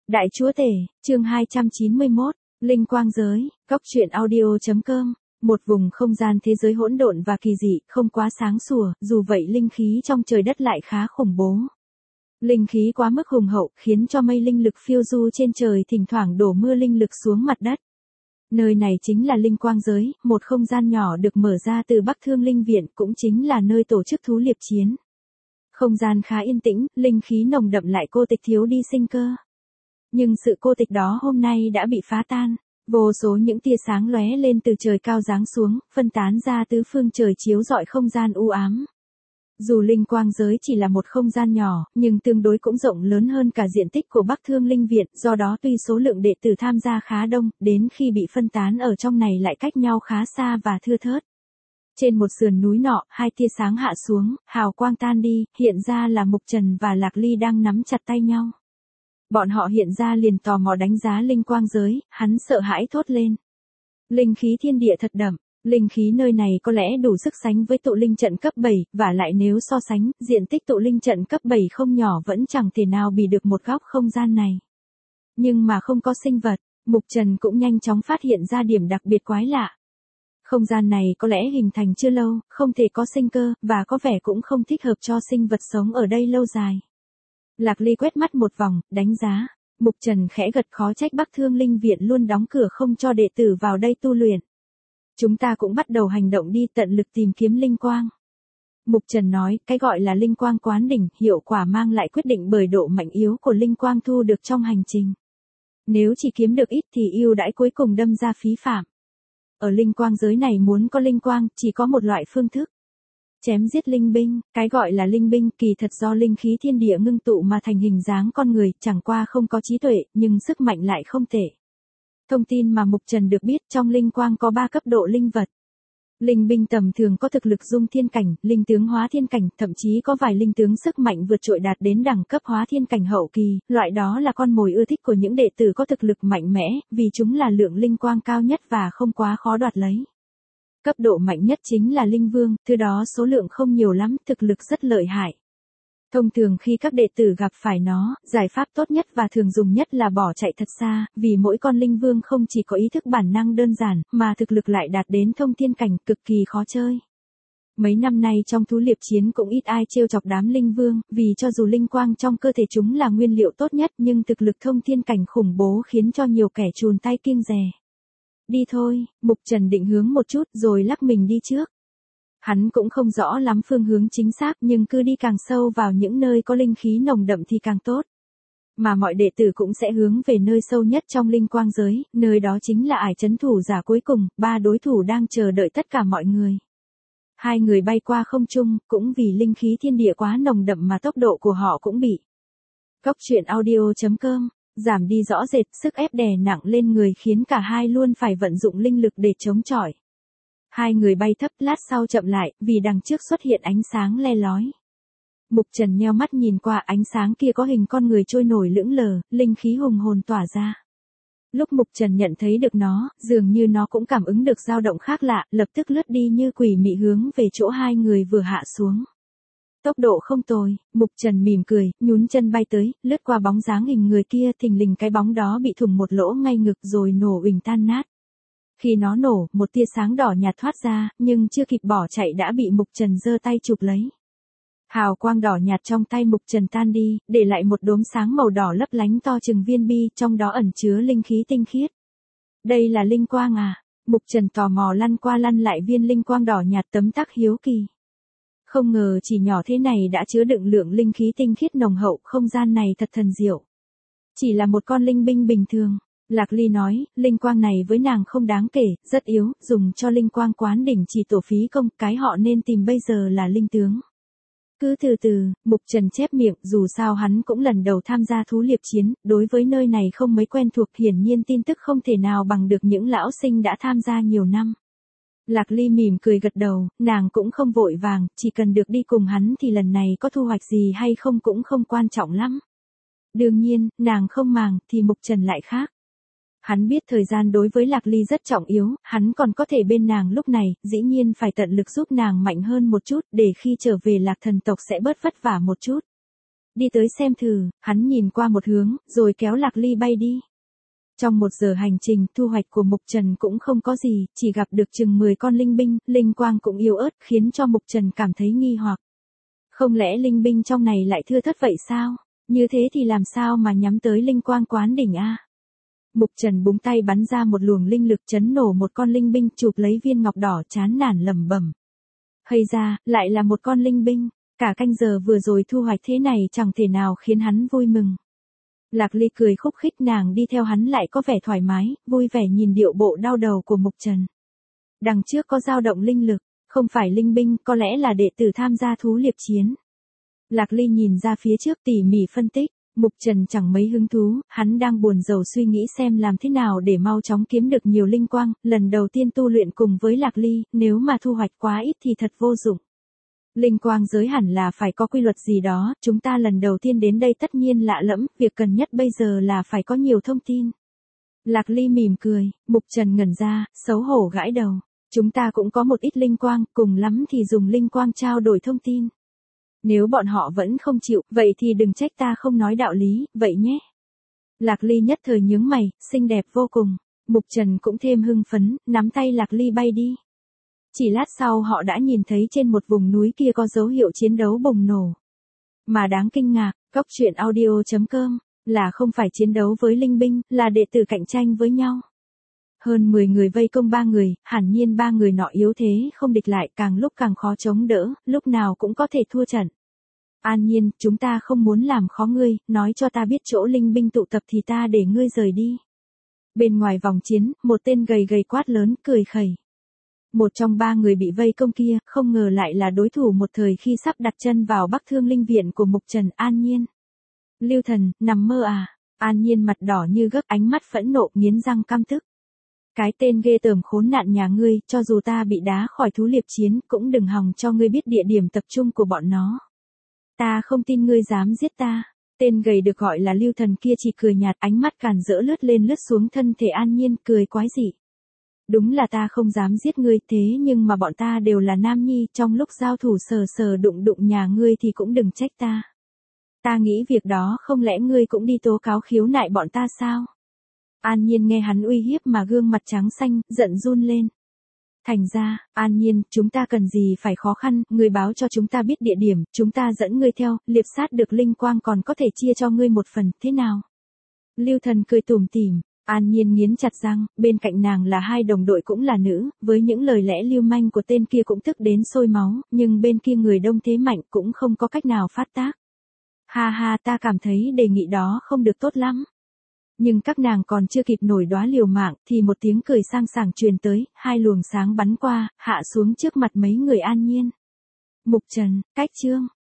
Đại Chúa Tể, chương 291, Linh Quang Giới, Góc truyện audio.com. Một vùng không gian thế giới hỗn độn và kỳ dị, không quá sáng sủa, dù vậy linh khí trong trời đất lại khá khủng bố. Linh khí quá mức hùng hậu, khiến cho mây linh lực phiêu du trên trời thỉnh thoảng đổ mưa linh lực xuống mặt đất. Nơi này chính là Linh Quang Giới, một không gian nhỏ được mở ra từ Bắc Thương Linh Viện, cũng chính là nơi tổ chức thú liệp chiến. Không gian khá yên tĩnh, linh khí nồng đậm lại cô tịch thiếu đi sinh cơ. Nhưng sự cô tịch đó hôm nay đã bị phá tan, vô số những tia sáng lóe lên từ trời cao giáng xuống, phân tán ra tứ phương trời chiếu rọi không gian u ám. Dù Linh Quang Giới chỉ là một không gian nhỏ, nhưng tương đối cũng rộng lớn hơn cả diện tích của Bắc Thương Linh Viện, do đó tuy số lượng đệ tử tham gia khá đông, đến khi bị phân tán ở trong này lại cách nhau khá xa và thưa thớt. Trên một sườn núi nọ, hai tia sáng hạ xuống, hào quang tan đi, hiện ra là Mục Trần và Lạc Ly đang nắm chặt tay nhau. Bọn họ hiện ra liền tò mò đánh giá Linh Quang Giới, hắn sợ hãi thốt lên. Linh khí thiên địa thật đậm, linh khí nơi này có lẽ đủ sức sánh với tụ linh trận cấp 7, và lại nếu so sánh, diện tích tụ linh trận cấp 7 không nhỏ vẫn chẳng thể nào bì được một góc không gian này. Nhưng mà không có sinh vật, Mục Trần cũng nhanh chóng phát hiện ra điểm đặc biệt quái lạ. Không gian này có lẽ hình thành chưa lâu, không thể có sinh cơ, và có vẻ cũng không thích hợp cho sinh vật sống ở đây lâu dài. Lạc Ly quét mắt một vòng, đánh giá. Mục Trần khẽ gật, khó trách Bắc Thương Linh Viện luôn đóng cửa không cho đệ tử vào đây tu luyện. Chúng ta cũng bắt đầu hành động đi, tận lực tìm kiếm linh quang. Mục Trần nói, cái gọi là linh quang quán đỉnh, hiệu quả mang lại quyết định bởi độ mạnh yếu của linh quang thu được trong hành trình. Nếu chỉ kiếm được ít thì ưu đãi cuối cùng đâm ra phí phạm. Ở Linh Quang Giới này muốn có linh quang, chỉ có một loại phương thức. Chém giết linh binh, cái gọi là linh binh kỳ thật do linh khí thiên địa ngưng tụ mà thành hình dáng con người, chẳng qua không có trí tuệ, nhưng sức mạnh lại không tệ. Thông tin mà Mục Trần được biết, trong linh quang có 3 cấp độ linh vật. Linh binh tầm thường có thực lực dung thiên cảnh, linh tướng hóa thiên cảnh, thậm chí có vài linh tướng sức mạnh vượt trội đạt đến đẳng cấp hóa thiên cảnh hậu kỳ, loại đó là con mồi ưa thích của những đệ tử có thực lực mạnh mẽ, vì chúng là lượng linh quang cao nhất và không quá khó đoạt lấy. Cấp độ mạnh nhất chính là linh vương, thứ đó số lượng không nhiều lắm, thực lực rất lợi hại. Thông thường khi các đệ tử gặp phải nó, giải pháp tốt nhất và thường dùng nhất là bỏ chạy thật xa, vì mỗi con linh vương không chỉ có ý thức bản năng đơn giản, mà thực lực lại đạt đến thông thiên cảnh, cực kỳ khó chơi. Mấy năm nay trong thú liệp chiến cũng ít ai trêu chọc đám linh vương, vì cho dù linh quang trong cơ thể chúng là nguyên liệu tốt nhất nhưng thực lực thông thiên cảnh khủng bố khiến cho nhiều kẻ chùn tay kiêng dè. Đi thôi, Mục Trần định hướng một chút rồi lắc mình đi trước. Hắn cũng không rõ lắm phương hướng chính xác nhưng cứ đi càng sâu vào những nơi có linh khí nồng đậm thì càng tốt. Mà mọi đệ tử cũng sẽ hướng về nơi sâu nhất trong Linh Quang Giới, nơi đó chính là ải trấn thủ giả cuối cùng, 3 đối thủ đang chờ đợi tất cả mọi người. Hai người bay qua không trung, cũng vì linh khí thiên địa quá nồng đậm mà tốc độ của họ cũng bị. Góc truyện audio.com, giảm đi rõ rệt, sức ép đè nặng lên người khiến cả hai luôn phải vận dụng linh lực để chống chọi. Hai người bay thấp, lát sau chậm lại, vì đằng trước xuất hiện ánh sáng le lói. Mục Trần nheo mắt nhìn qua, ánh sáng kia có hình con người trôi nổi lững lờ, linh khí hùng hồn tỏa ra. Lúc Mục Trần nhận thấy được nó, dường như nó cũng cảm ứng được dao động khác lạ, lập tức lướt đi như quỷ mị hướng về chỗ hai người vừa hạ xuống. Tốc độ không tồi, Mục Trần mỉm cười, nhún chân bay tới, lướt qua bóng dáng hình người kia, thình lình cái bóng đó bị thủng một lỗ ngay ngực rồi nổ uỳnh tan nát. Khi nó nổ, một tia sáng đỏ nhạt thoát ra, nhưng chưa kịp bỏ chạy đã bị Mục Trần giơ tay chụp lấy. Hào quang đỏ nhạt trong tay Mục Trần tan đi, để lại một đốm sáng màu đỏ lấp lánh to chừng viên bi, trong đó ẩn chứa linh khí tinh khiết. Đây là linh quang à? Mục Trần tò mò lăn qua lăn lại viên linh quang đỏ nhạt, tấm tắc hiếu kỳ. Không ngờ chỉ nhỏ thế này đã chứa đựng lượng linh khí tinh khiết nồng hậu, không gian này thật thần diệu. Chỉ là một con linh binh bình thường. Lạc Ly nói, linh quang này với nàng không đáng kể, rất yếu, dùng cho linh quang quán đỉnh chỉ tổ phí công, cái họ nên tìm bây giờ là linh tướng. Cứ từ từ, Mục Trần chép miệng, dù sao hắn cũng lần đầu tham gia thú liệp chiến, đối với nơi này không mấy quen thuộc, hiển nhiên tin tức không thể nào bằng được những lão sinh đã tham gia nhiều năm. Lạc Ly mỉm cười gật đầu, nàng cũng không vội vàng, chỉ cần được đi cùng hắn thì lần này có thu hoạch gì hay không cũng không quan trọng lắm. Đương nhiên, nàng không màng, thì Mục Trần lại khác. Hắn biết thời gian đối với Lạc Ly rất trọng yếu, hắn còn có thể bên nàng lúc này, dĩ nhiên phải tận lực giúp nàng mạnh hơn một chút, để khi trở về Lạc Thần tộc sẽ bớt vất vả một chút. đi tới xem thử, hắn nhìn qua một hướng, rồi kéo Lạc Ly bay đi. Trong 1 giờ hành trình, thu hoạch của Mục Trần cũng không có gì, chỉ gặp được chừng 10 con linh binh, linh quang cũng yếu ớt, khiến cho Mục Trần cảm thấy nghi hoặc. Không lẽ linh binh trong này lại thưa thớt vậy sao? Như thế thì làm sao mà nhắm tới linh quang quán đỉnh a? Mục Trần búng tay bắn ra một luồng linh lực chấn nổ một con linh binh, chụp lấy viên ngọc đỏ, chán nản lẩm bẩm. Hay ra, lại là một con linh binh, cả canh giờ vừa rồi thu hoạch thế này chẳng thể nào khiến hắn vui mừng. Lạc Ly cười khúc khích, nàng đi theo hắn lại có vẻ thoải mái, vui vẻ nhìn điệu bộ đau đầu của Mục Trần. Đằng trước có dao động linh lực, không phải linh binh, có lẽ là đệ tử tham gia thú liệp chiến. Lạc Ly nhìn ra phía trước tỉ mỉ phân tích, Mục Trần chẳng mấy hứng thú, hắn đang buồn rầu suy nghĩ xem làm thế nào để mau chóng kiếm được nhiều linh quang, lần đầu tiên tu luyện cùng với Lạc Ly, nếu mà thu hoạch quá ít thì thật vô dụng. Linh quang giới hẳn là phải có quy luật gì đó, chúng ta lần đầu tiên đến đây tất nhiên lạ lẫm, việc cần nhất bây giờ là phải có nhiều thông tin. Lạc Ly mỉm cười, Mục Trần ngẩn ra, xấu hổ gãi đầu. Chúng ta cũng có một ít linh quang, cùng lắm thì dùng linh quang trao đổi thông tin. Nếu bọn họ vẫn không chịu, vậy thì đừng trách ta không nói đạo lý, vậy nhé. Lạc Ly nhất thời nhướng mày, xinh đẹp vô cùng. Mục Trần cũng thêm hưng phấn, nắm tay Lạc Ly bay đi. Chỉ lát sau họ đã nhìn thấy trên một vùng núi kia có dấu hiệu chiến đấu bùng nổ. Mà đáng kinh ngạc, Coctruyện.audio.com, là không phải chiến đấu với linh binh, là đệ tử cạnh tranh với nhau. Hơn 10 người vây công 3 người, hẳn nhiên 3 người nọ yếu thế không địch lại, càng lúc càng khó chống đỡ, lúc nào cũng có thể thua trận. An Nhiên, chúng ta không muốn làm khó ngươi, nói cho ta biết chỗ linh binh tụ tập thì ta để ngươi rời đi. Bên ngoài vòng chiến, một tên gầy gầy quát lớn, cười khẩy. Một trong 3 người bị vây công kia, không ngờ lại là đối thủ một thời khi sắp đặt chân vào Bắc Thương Linh Viện của Mục Trần. An Nhiên. Lưu Thần, nằm mơ à? An Nhiên mặt đỏ như gấc, ánh mắt phẫn nộ, nghiến răng căm tức. Cái tên ghê tởm khốn nạn nhà ngươi, cho dù ta bị đá khỏi thú liệp chiến, cũng đừng hòng cho ngươi biết địa điểm tập trung của bọn nó. Ta không tin ngươi dám giết ta. Tên gầy được gọi là Lưu Thần kia chỉ cười nhạt, ánh mắt càn rỡ lướt lên lướt xuống thân thể An Nhiên, cười quái dị. Đúng là ta không dám giết ngươi, thế nhưng mà bọn ta đều là nam nhi, trong lúc giao thủ sờ sờ đụng đụng nhà ngươi thì cũng đừng trách ta. Ta nghĩ việc đó không lẽ ngươi cũng đi tố cáo khiếu nại bọn ta sao? An Nhiên nghe hắn uy hiếp mà gương mặt trắng xanh, giận run lên. Thành ra, An Nhiên, chúng ta cần gì phải khó khăn, ngươi báo cho chúng ta biết địa điểm, chúng ta dẫn ngươi theo, liệp sát được linh quang còn có thể chia cho ngươi một phần, thế nào? Lưu Thần cười tủm tỉm, An Nhiên nghiến chặt răng, bên cạnh nàng là 2 đồng đội cũng là nữ, với những lời lẽ lưu manh của tên kia cũng tức đến sôi máu, nhưng bên kia người đông thế mạnh cũng không có cách nào phát tác. Ha ha, ta cảm thấy đề nghị đó không được tốt lắm. Nhưng các nàng còn chưa kịp nổi đóa liều mạng, thì một tiếng cười sang sảng truyền tới, 2 luồng sáng bắn qua, hạ xuống trước mặt mấy người An Nhiên. Mục Trần, cách chương.